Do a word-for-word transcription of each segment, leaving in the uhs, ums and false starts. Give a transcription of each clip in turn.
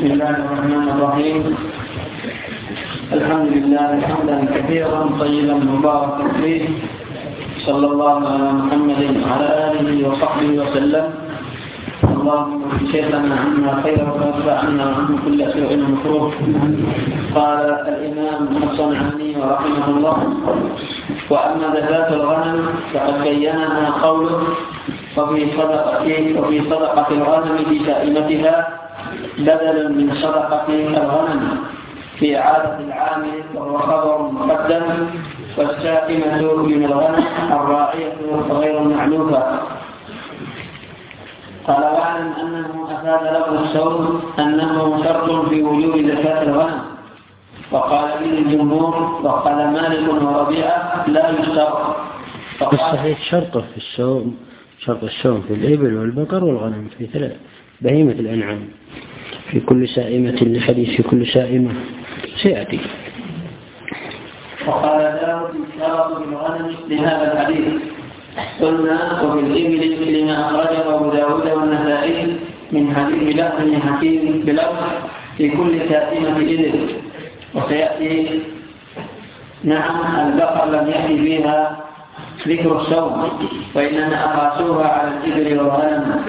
بسم الله الرحمن الرحيم. الحمد لله حمدا كثيرا طيبا مباركا فيه، صلى الله على محمد وعلى آله وصحبه وسلم. اللهم شيخنا عنا خيرا وارفع عنا وعنه كل سوء مكروه. قال الإمام الصنعاني رحمه الله: وأما زكاة الغنم فقد بينها قوله: وفي صدقة وفي صدقة الغنم بسائمتها بدلا من صدقة الغنم في إعادة العامل، وهو خبر مقدم. والسائمة من الغنم الراعية غير المعلوفة. قال: واعلم أنه أفاد له الصوم أنه شرط في وجوب زكاة الغنم. وقال به الجمهور، وقال مالك وربيعة: لا يشترط. الصحيح شرطه في الصوم، شرط الصوم في الإبل والبقر والغنم، في ثلاث بهيمة الأنعام، في كل سائمة لحديث في كل سائمة سيأتي. وقال داود: يشترط بالغنم لهذا الحديث. قلنا: وفي الإبل لما أخرجه أبو داود والنسائي من حديث لحم بن حكيم بلفظ: في كل سائمة إبل. وسيأتي نعم البقر لم يأتي فيها ذكر الصوم، وإنما أقاسوها على الإبل والغنم.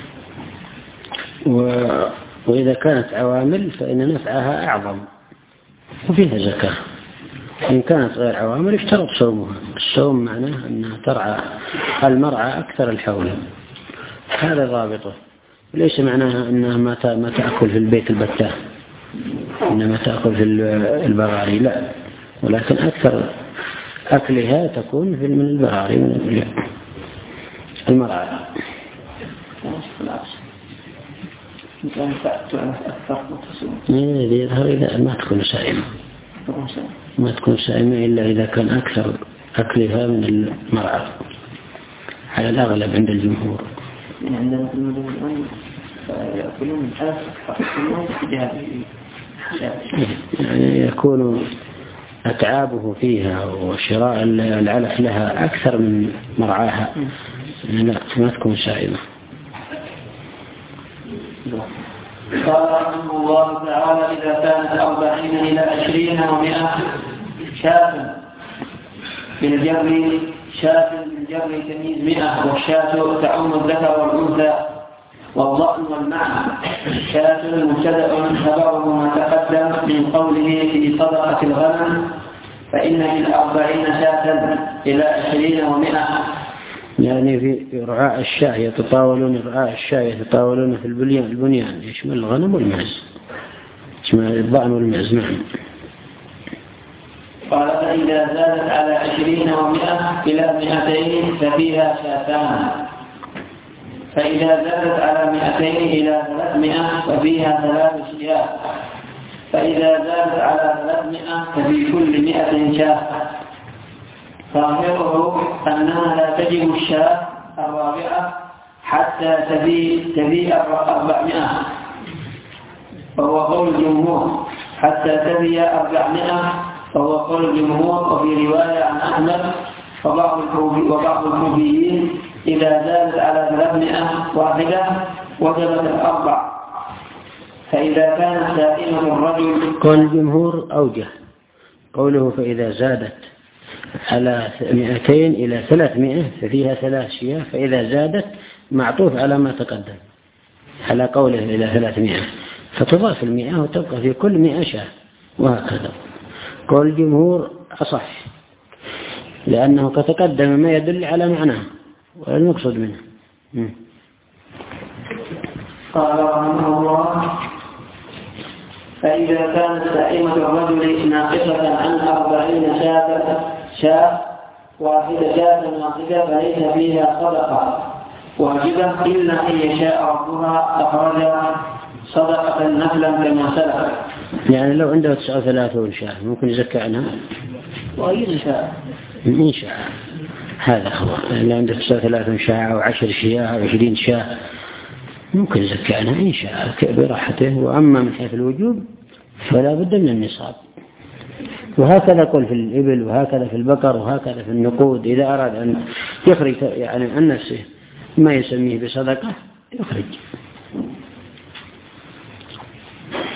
و... وإذا كانت عوامل فإن نفعها أعظم وفيها زكاة. إن كانت غير عوامل اشترط صومها. الصوم معناه أنها ترعى المرعى أكثر الحول، هذا ضابطه. ليس معناها أنها ما ما تأكل في البيت البتاه، إنما تأكل في البغاري، لا، ولكن أكثر أكلها تكون في من البغاري من المرعى. يظهر إذا ما تكون سائمة، ما تكون سائمة إلا إذا كان أكثر أكلها من المرعى على الأغلب عند الجمهور. عندنا في المدن يأكلون من يعني يكون أتعابه فيها وشراء العلف لها أكثر من مرعاها، لا ما تكون سائمة. قال رحمه الله تعالى: إذا كانت أربعين إلى عشرين ومئة شاة بالجر، شاة بالجر تمييز مئة، والشاة تعم الذكر والأنثى والضأن والمعنى. شاة مبتدأ خبره ما تقدم من قوله في صدقة الغنم، فإن للأربعين شاة إلى عشرين ومئة. يعني في رعاء الشاة يتطاولون، رعاء الشاة يتطاولون في البنيان، البنيان يشمل الغنم والمعز، يشمل الضأن والمعز. نعم. قال: فإذا زادت على عشرين ومئة إلى مئتين ففيها شاتان. فإذا زادت على مئتين إلى ثلاثمائة ففيها ثلاث شياه. فإذا زادت على ثلاثمائة ففي كل مئة شاة. ظاهره أنها لا تجب الشاة الرابعة حتى تبيء أربعمائة، وهو قول الجمهور. حتى تبيء أربعمائة وهو قول الجمهور. وفي رواية عن أحمد وبعض الكوفيين: إذا زادت على ثلاثمائة واحدة وجبت الأربع. فإذا كانت سائمة الرجل، قول الجمهور أوجه قوله: فإذا زادت على مئتين إلى ثلاثمائة ففيها ثلاث شياه. فإذا زادت معطوف على ما تقدم على قوله إلى ثلاثمائة، فتضاف المئة وتبقى في كل مئة شاه، وهكذا. قول الجمهور أصح، لأنه كتقدم ما يدل على معناه والمقصود منه. م. قال رحمه الله: فإذا كانت سائمة الرجل ناقصة عن أربعين شاة شاة واحدة شاة واحدة فليس فيها صدقة واجبة إلا أن يشاء ربها أخرج صدقة نفلا كما سلف. يعني لو عنده تسعة وثلاثون شاة ممكن يزكى عنها، وإن شاء إن شاء. هذا هو، لو عنده تسعة وثلاثون شاة أو عشر شياه أو عشرين شاة ممكن يزكى عنها إن شاء براحته. وأما من حيث الوجوب فلا بد من النصاب. وهكذا قل في الإبل، وهكذا في البقر، وهكذا في النقود. إذا أراد أن يخرج يعني عن نفسه ما يسميه بصدقة يخرج.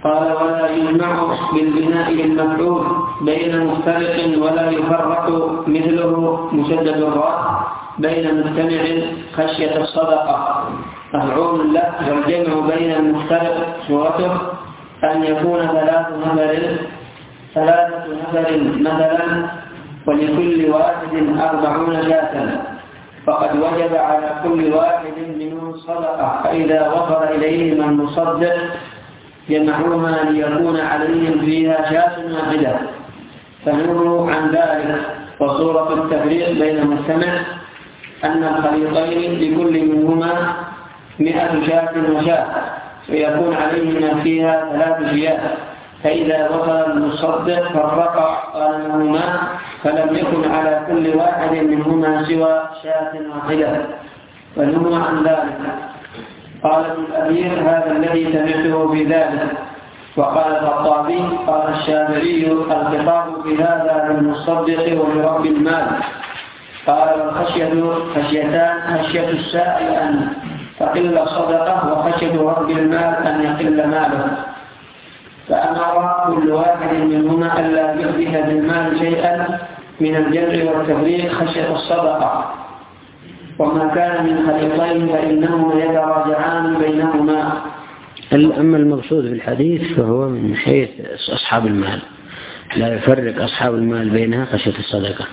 قال ولا يجمع بالبناء للمفعول بين مفترق ولا يفرق مثله مسدد الراء بين مجتمع خشية الصدقة مفعول له. والجمع بين المفترق صورته أن يكون ثلاث نفر ثلاثة نفر مثلا ولكل واحد أربعون شاة فقد وجب على كل واحد منهم صدقة. فإذا وصل إليهم المصدق جمعوها ليكون عليهم فيها شاة واحدة فنهوا عن ذلك. وصورة التفريق بين المجتمع أن الخليطين لكل منهما مئة شاة وشاة ويكون عليهما فيها ثلاث شياه. فإذا وصل المصدق فرق غنمهما فلم يكن على كل واحد منهما سوى شاة واحدة فنهوا عن ذلك. قال ابن الأثير هذا الذي سمعته في ذلك. وقال الخطابي قال الشافعي الخطاب في هذا للمصدق ولرب المال. قال والخشية خشيتان خشية السائل أن تقل صدقه وخشية رب المال أن يقل ماله. فأمر كل واحد منهما ألا يحدث بالمال شيئا من الجمع والتفريق خشية الصدقة. وما كان من خليطين فإنهما يتراجعان بينهما. أما المقصود في الحديث فهو من حيث أصحاب المال لا يفرق أصحاب المال بينها خشية الصدقة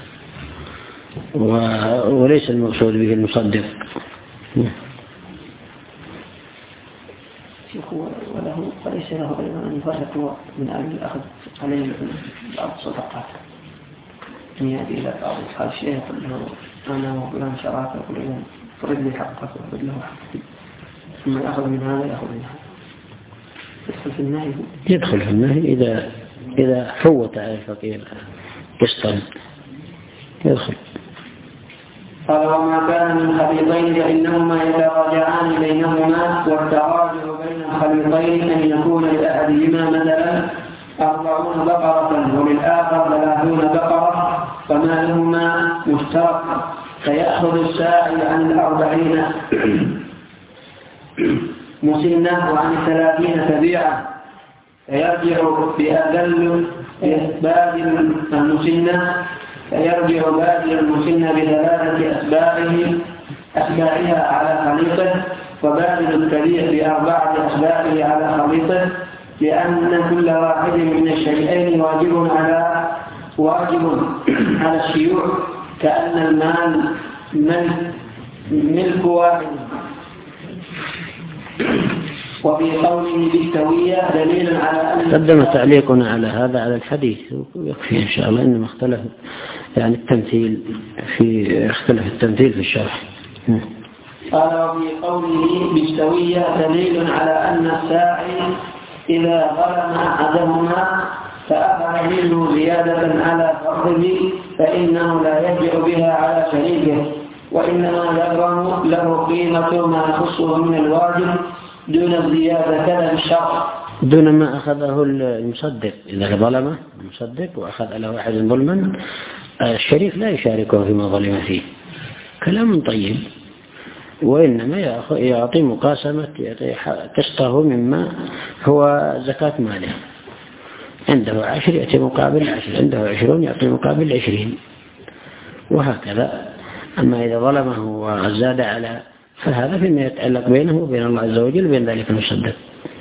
وليس المقصود به المصدق. وله وليس له أيضا أن يفرق من أجل الأخذ عليه بعض الصدقات أن يأتي إلى بعض أصحاب الشيء يقول له أنا وفلان شراكة يقول له فرد لي حقك وفرد له حقك ثم يأخذ من هذا يأخذ من هذا يدخل في النهي. يدخل في النهي إذا إذا فوت على الفقير قسطا يدخل. قال وما كان من خليطين فإنهما يتراجعان بينهما والتراجع بين الخليطين أن يكون لأحدهما مثلا أربعون بقرة وللآخر ثلاثون بقرة فمالهما مشترك فيأخذ السائل عن الأربعين مسنة وعن الثلاثين تبيعة فيرجع بأذل بادل المسنة فيرجع بادل المسنة بثلاثة أسباعه أسباعها على خليطه وبادل التبيع بأربعة أسباعه على خليطه لأن كل واحد من الشيئين واجب على واجب على الشيوع كأن المال ملك ملك واحد. وفي قوله بالسوية دليل على أن قدم تعليقنا على هذا على الحديث ويكفي إن شاء الله إنما اختلف يعني التمثيل في اختلف التمثيل في الشرح. قال وفي قوله بالسوية دليل على أن الساعي إذا ظلم أحدهما فأخذ منه زيادة على فرضه فإنه لا يرجع بها على شريكه وإنما يغرم له قيمة ما يخصه من الواجب دون الزيادة كذا الشرع دون ما أخذه المصدق. إذا ظلمه المصدق وأخذ له واحد ظلما الشريك لا يشاركه فيما ظلم فيه كلام طيب وإنما يعطي مقاسمة قسطه مما هو زكاة ماله. عنده عشر يأتي مقابل عشر عنده عشرون يعطي مقابل عشرين وهكذا. أما إذا ظلمه وزاد على فهذا فيما يتعلق بينه وبين الله عز وجل بين ذلك المصدق.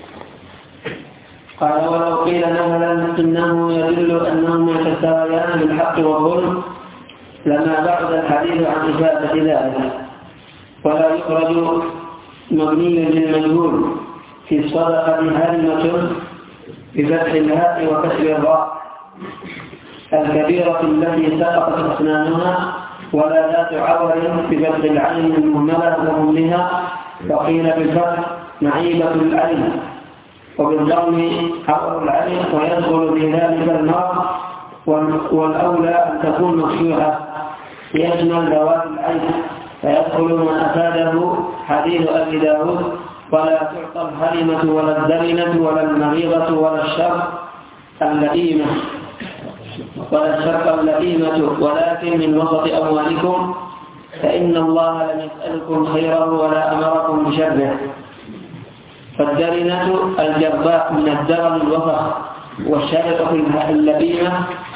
قال ولو قيل مثلا إنه يدل أنهم يتساويان بالحق والظلم لما بعد الحديث عن إثابة ذلك ولا يخرج مبني للمجهول في الصدقة هلمة بفتح الهاء وكسر الراء الكبيرة التي سقطت أسنانها ولا ذات عور بفتح العين المهملة وهملها فقيل بالفتح معيبة العين وبالضم عور العين ويدخل في ذلك النار والأولى أن تكون مفتوحة يشمل ذوات العين فيدخل ما أفاده حديث أبي داود ولا تعطى الهرمة ولا الدرنة ولا المريضة ولا الشرق اللئيمة ولا الشرق اللئيمة ولكن من وسط أموالكم فإن الله لم يسألكم خيره ولا أمركم بشره. فالدرنة الجرباء من الدرن الوسخ، والشارقة اللبيمة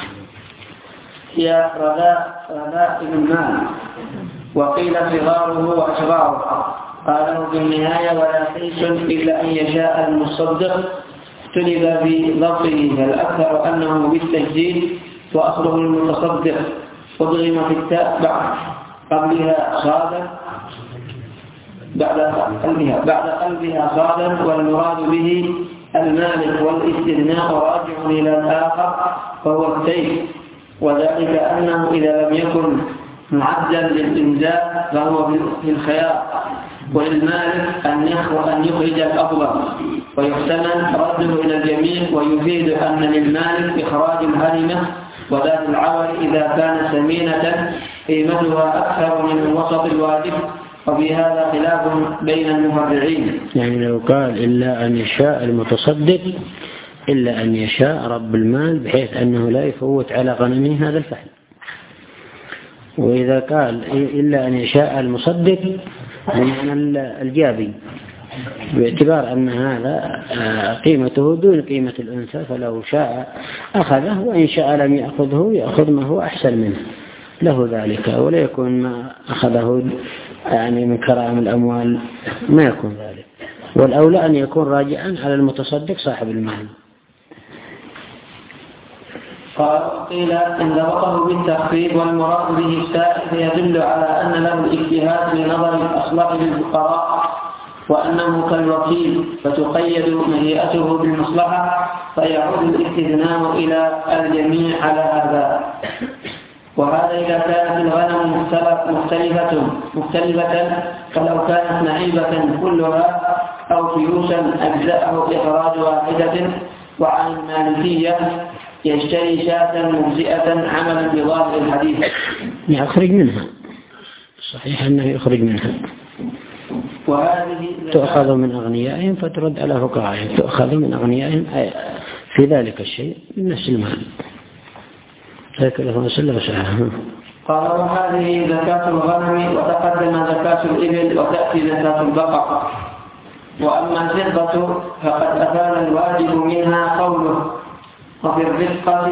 هي رذائل المال، وقيل صغاره وأشراره. قاله في النهاية: ولا كيس إلا أن يشاء المصدق. اختلف في ضبطه، فالأكثر أنه بالتجديد وأصله المتصدق، أضغم في التاء بعد قبلها صادا بعد قلبها بعد قلبها صادا، والمراد به المالك، والاستثناء راجع إلى الآخر فهو التيس، وذلك أنه إذا لم يكن معدا للإنزال فهو في الخيار، وللمالك أن يخرج الأفضل، ويحتمل رده إلى الجميع، ويفيد أن للمالك إخراج الهرمة وذات العور إذا كانت ثمينة قيمتها أكثر من الوسط الواجب، وفي هذا خلاف بين المفرعين. يعني لو قال إلا أن يشاء المتصدق إلا أن يشاء رب المال، بحيث أنه لا يفوت على غنمه هذا الفعل. وإذا قال إلا أن يشاء المصدق بمعنى الجابي، باعتبار أن هذا قيمته دون قيمة الأنثى، فلو شاء أخذه، وإن شاء لم يأخذه يأخذ ما هو أحسن منه، له ذلك، ولا يكون ما أخذه يعني من كرام الأموال، ما يكون ذلك. والأولى أن يكون راجعا على المتصدق صاحب المال. قيل إن ضبطه بالتخفيف والمراد به السائل يدل على أن له الاجتهاد في نظر الأصلح للفقراء، وأنه كالوكيل، فتقيد مجيئته بالمصلحة، فيعود الاستثناء إلى الجميع على هذا. وهذا إذا كانت الغنم مختلفة مختلفة فلو كانت نعيبة كلها أو فيوسا أجزاءه إخراج واحدة. وعن المالكية يشتري شاة مجزئة عملا بظاهر الحديث، يخرج منها، صحيح أنه يخرج منها. وهذه تؤخذ من أغنيائهم فترد على فقراءهم، تؤخذ من أغنيائهم في ذلك الشيء من نفس المال. هكذا صلى الله عليه وسلم. قال: وهذه زكاة الغنم، وتقدم زكاة الإبل، وتأتي زكاة البقر. وأما الفضة فقد أفاد الواجب منها قوله: وفي الرقة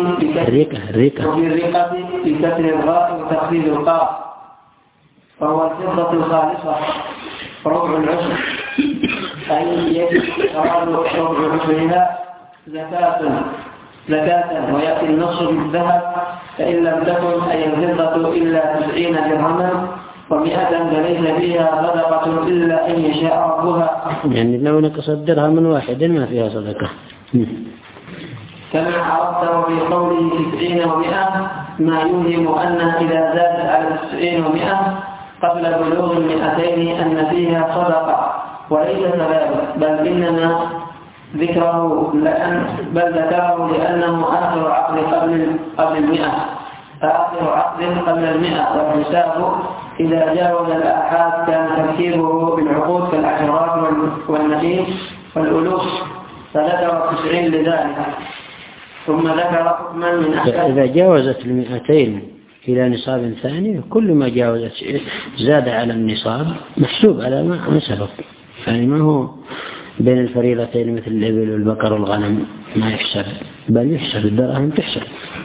بكسر الراء وتخفيض القاف، فهو الفضة الخالصة ربع العشر، أي يجب إخراج ربع عشرها زكاة زكاة ويأتي النص بالذهب، فإن لم تكن أي الفضة إلا تسعين درهما ومئة فليس فيها صدقة إلا أن يشاء ربها. يعني لو نقص الدرهم من واحد ما فيها صدقة. كما عرفته في قوله تسعين ومئة، ما يوهم أنها إذا زادت على تسعين ومئة قبل بلوغ المئتين أن فيها صدقة، وليس كذلك، بل إنما ذكره لأن بل ذكره لأنه آخر عقد قبل قبل المئة آخر عقد قبل المئة، والحساب إذا جاوز الآحاد كان تركيبه بالعقود كالعشرات والمئين والألوف، فذكر التسعين لذلك. ثم ذكر حكما من أحكام. إذا جاوزت المئتين إلى نصاب ثاني، كل ما جاوزت زاد على النصاب محسوب على ما سبق، يعني ما هو بين الفريضتين مثل الإبل والبقر والغنم ما يحسب، بل يحسب الدراهم تحسب.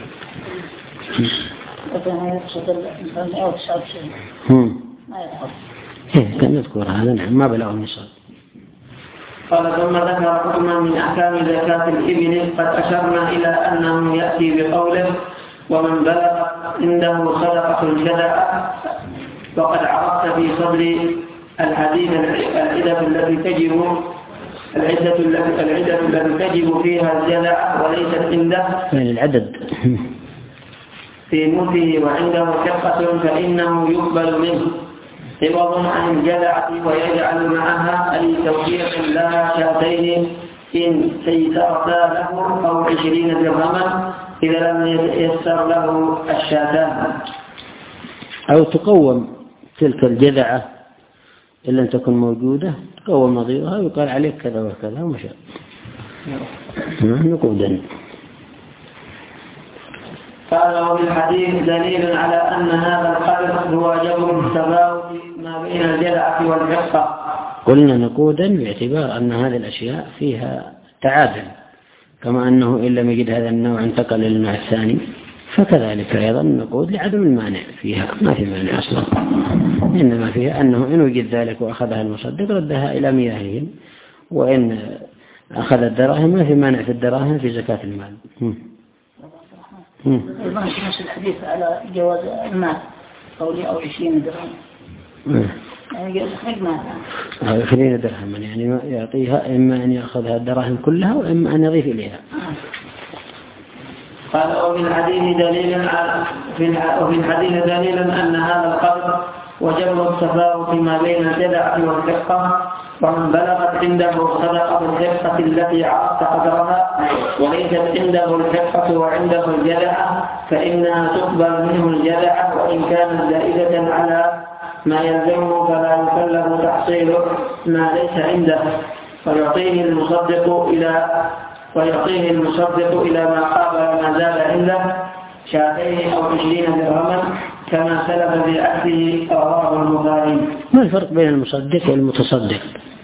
مثلا يقصد الإنسان أو تسعة شيء ما يأخذ. إيه كان نذكر هذا، نعم، ما بلغ النصاب. قال: ثم ذكر حكما من أحكام زكاة الإبل، قد أشرنا إلى أنه يأتي بقوله: ومن بلغ عنده صدقة الجزاء. وقد عرفت في صدر الحديث العدة التي تجب العدة العدة التي تجب فيها الجزاء وليست عنده، يعني العدد في موته وعنده شقة فإنه يقبل منه عوض عن الجزعة، ويجعل معها أي توفيق لها شاتين إن تيسرتا له أو عشرين درهما إذا لم ييسر له الشاتان، أو تقوم تلك الجذعة إن لم تكن موجودة، تقوم نظيرها ويقال عليك كذا وكذا وما شاء نقودا. قال: وفي الحديث دليل على أن هذا القدر هو جبر التفاوت ما بين الجذعة والحقة، قلنا نقودا باعتبار أن هذه الأشياء فيها تعادل، كما أنه إن لم يجد هذا النوع انتقل للنوع الثاني، فكذلك أيضا نقود لعدم المانع فيها، ما في مانع أصلا، إنما فيها أنه إن وجد ذلك وأخذها المصدق ردها إلى مياههم، وإن أخذ الدراهم ما في مانع في الدراهم في زكاة المال. أيضا في نفس الحديث على جواز المال قولي أو عشرين درهم، يعني حقنا عشرين درهم يعني يعطيها إما أن يأخذها الدراهم كلها وإما أن يضيف إليها. قال وفي الحديث دليلا وفي الحديث دليلا أن هذا القدر وجب التفاوت ما بين الجدعة والحقة، ومن بلغت عنده صدقة الحقة التي عرفت قدرها وليست عنده الحقة وعنده الجدعة فإنها تقبل منه الجدعة، وإن كانت زائدة على ما يلزمه فلا يكلف تحصيله ما ليس عنده، ويعطيه المصدق إلى ويعطيه المصدق إلى ما قابل ما زال عنده شاتين أو عشرين درهما كما سلف في عهده رواه البخاري. ما الفرق بين المصدق والمتصدق؟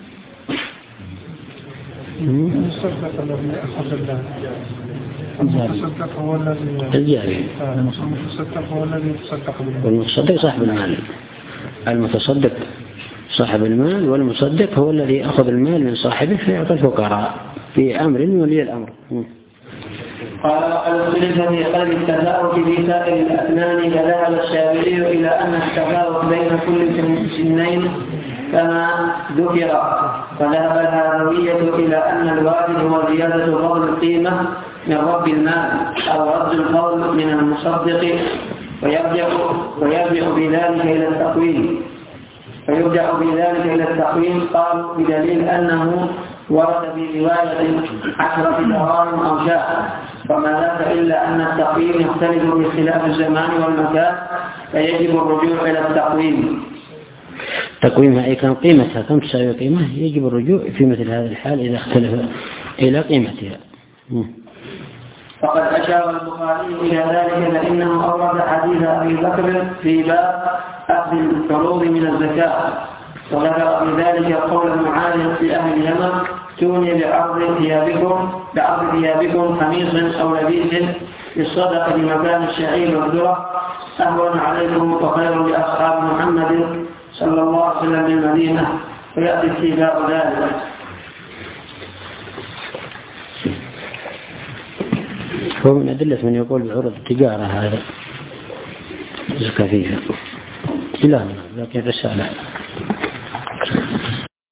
المصدق الذي أخذ الله، المتصدق هو الذي الجاري، المتصدق هو الذي يتصدق بالمال، والمتصدق صاحب المال. المتصدق صاحب المال، والمصدق هو الذي أخذ المال من صاحبه فيعطي الفقراء في أمر ولي الأمر. قال وقد اختلف في قلب التفاوت في سائر الأسنان، فذهب الشافعي إلى أن التفاوت بين كل سنين كما ذكر، وذهب الهروية إلى أن الواجب هو زيادة فضل القيمة من رب المال أو رد الفضل من المصدق، ويرجع ويرجع بذلك إلى التقويم فيرجع بذلك إلى التقويم قالوا بدليل أنه ورد في رواية عشرة دراهم أو شاة، وما ذاك إلا أن التقويم يختلف باختلاف الزمان والمكان، فيجب الرجوع إلى التقويم. تقويمها أي كان قيمتها كم تساوي قيمة، يجب الرجوع في مثل هذا الحال إذا اختلف إلى قيمتها. فقد أشار البخاري إلى ذلك فإنه أورد حديث أبي بكر في باب أخذ الفروض من الزكاة، وذكر بذلك قول معاذ في أهل اليمن توني بعرض ثيابكم بعرض ثيابكم خميص أو لبيس للصدقة مكان الشعير والذرة أهون عليكم وخير لأصحاب محمد صلى الله عليه وسلم بالمدينة، ويأتي اتباع ذلك. هو من أدلة من يقول بعروض التجارة هذا زكاة فيها إلهنا، لكن رسالة